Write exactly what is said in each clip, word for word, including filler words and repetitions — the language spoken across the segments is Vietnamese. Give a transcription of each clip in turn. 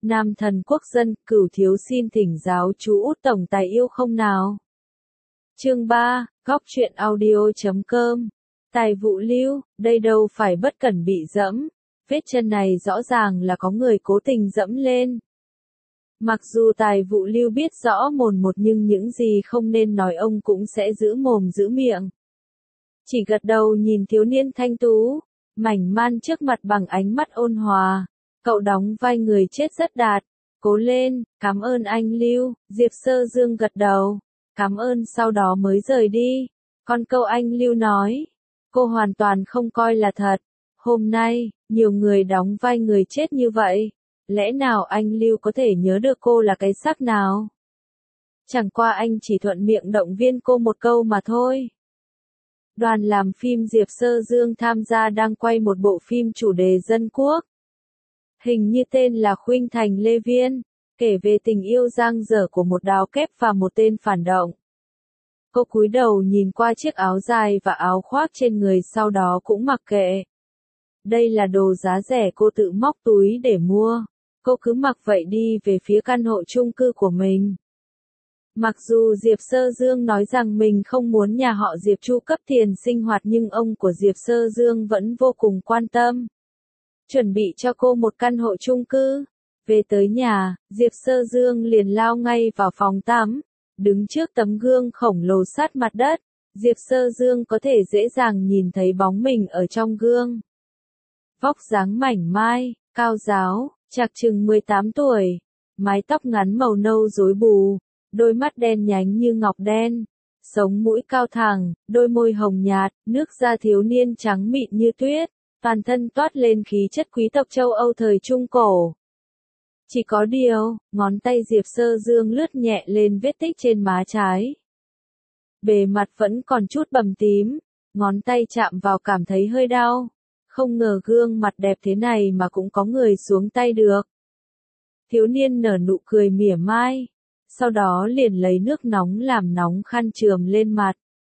Nam thần quốc dân, Cửu thiếu xin thỉnh giáo chú Út tổng tài yêu không nào. Chương ba, góc truyện audio.com. Tài vụ lưu, đây đâu phải bất cẩn bị dẫm, vết chân này rõ ràng là có người cố tình dẫm lên. Mặc dù tài vụ lưu biết rõ mồn một nhưng những gì không nên nói ông cũng sẽ giữ mồm giữ miệng. Chỉ gật đầu nhìn thiếu niên thanh tú, mảnh man trước mặt bằng ánh mắt ôn hòa. Cậu đóng vai người chết rất đạt. Cố lên, cảm ơn anh Lưu. Diệp Sơ Dương gật đầu. Cảm ơn sau đó mới rời đi. Còn câu anh Lưu nói, cô hoàn toàn không coi là thật. Hôm nay, nhiều người đóng vai người chết như vậy. Lẽ nào anh Lưu có thể nhớ được cô là cái xác nào? Chẳng qua anh chỉ thuận miệng động viên cô một câu mà thôi. Đoàn làm phim Diệp Sơ Dương tham gia đang quay một bộ phim chủ đề dân quốc. Hình như tên là Khuynh Thành Lê Viên, kể về tình yêu dang dở của một đào kép và một tên phản động. Cô cúi đầu nhìn qua chiếc áo dài và áo khoác trên người sau đó cũng mặc kệ. Đây là đồ giá rẻ cô tự móc túi để mua. Cô cứ mặc vậy đi về phía căn hộ chung cư của mình. Mặc dù Diệp Sơ Dương nói rằng mình không muốn nhà họ Diệp chu cấp tiền sinh hoạt nhưng ông của Diệp Sơ Dương vẫn vô cùng quan tâm. Chuẩn bị cho cô một căn hộ chung cư. Về tới nhà, Diệp Sơ Dương liền lao ngay vào phòng tắm. Đứng trước tấm gương khổng lồ sát mặt đất, Diệp Sơ Dương có thể dễ dàng nhìn thấy bóng mình ở trong gương. Vóc dáng mảnh mai, cao ráo, chạc chừng mười tám tuổi, mái tóc ngắn màu nâu rối bù, đôi mắt đen nhánh như ngọc đen, sống mũi cao thẳng, đôi môi hồng nhạt, nước da thiếu niên trắng mịn như tuyết, toàn thân toát lên khí chất quý tộc châu Âu thời Trung Cổ. Chỉ có điều, ngón tay Diệp Sơ Dương lướt nhẹ lên vết tích trên má trái. Bề mặt vẫn còn chút bầm tím, ngón tay chạm vào cảm thấy hơi đau. Không ngờ gương mặt đẹp thế này mà cũng có người xuống tay được. Thiếu niên nở nụ cười mỉa mai, sau đó liền lấy nước nóng làm nóng khăn chườm lên mặt.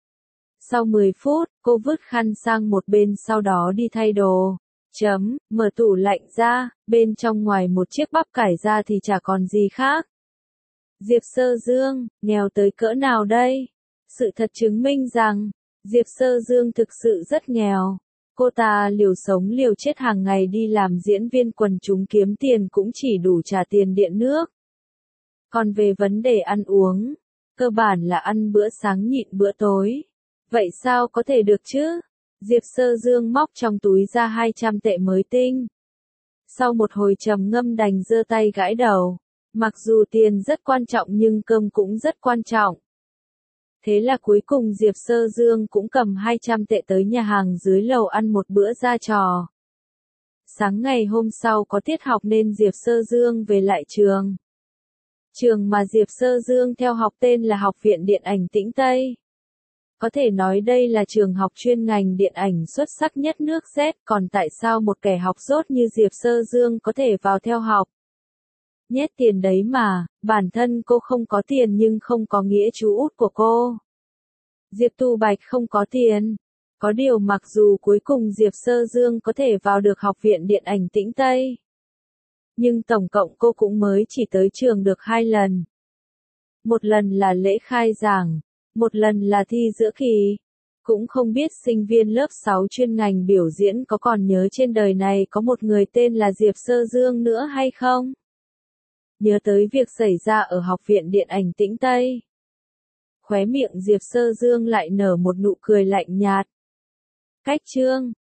Sau mười phút, cô vứt khăn sang một bên sau đó đi thay đồ. Chấm, mở tủ lạnh ra, bên trong ngoài một chiếc bắp cải ra thì chả còn gì khác. Diệp Sơ Dương, nghèo tới cỡ nào đây? Sự thật chứng minh rằng, Diệp Sơ Dương thực sự rất nghèo. Cô ta liều sống liều chết hàng ngày đi làm diễn viên quần chúng kiếm tiền cũng chỉ đủ trả tiền điện nước. Còn về vấn đề ăn uống, cơ bản là ăn bữa sáng nhịn bữa tối. Vậy sao có thể được chứ? Diệp Sơ Dương móc trong túi ra hai trăm tệ mới tinh. Sau một hồi trầm ngâm đành giơ tay gãi đầu. Mặc dù tiền rất quan trọng nhưng cơm cũng rất quan trọng. Thế là cuối cùng Diệp Sơ Dương cũng cầm hai trăm tệ tới nhà hàng dưới lầu ăn một bữa ra trò. Sáng ngày hôm sau có tiết học nên Diệp Sơ Dương về lại trường. Trường mà Diệp Sơ Dương theo học tên là Học viện Điện ảnh Tĩnh Tây. Có thể nói đây là trường học chuyên ngành điện ảnh xuất sắc nhất nước Z, còn tại sao một kẻ học dốt như Diệp Sơ Dương có thể vào theo học? Nhét tiền đấy mà, bản thân cô không có tiền nhưng không có nghĩa chú út của cô. Diệp Tu Bạch không có tiền. Có điều mặc dù cuối cùng Diệp Sơ Dương có thể vào được Học viện Điện ảnh Tĩnh Tây. Nhưng tổng cộng cô cũng mới chỉ tới trường được hai lần. Một lần là lễ khai giảng, một lần là thi giữa kỳ. Cũng không biết sinh viên lớp sáu chuyên ngành biểu diễn có còn nhớ trên đời này có một người tên là Diệp Sơ Dương nữa hay không? Nhớ tới việc xảy ra ở Học viện Điện ảnh Tĩnh Tây. Khóe miệng Diệp Sơ Dương lại nở một nụ cười lạnh nhạt. Cách chương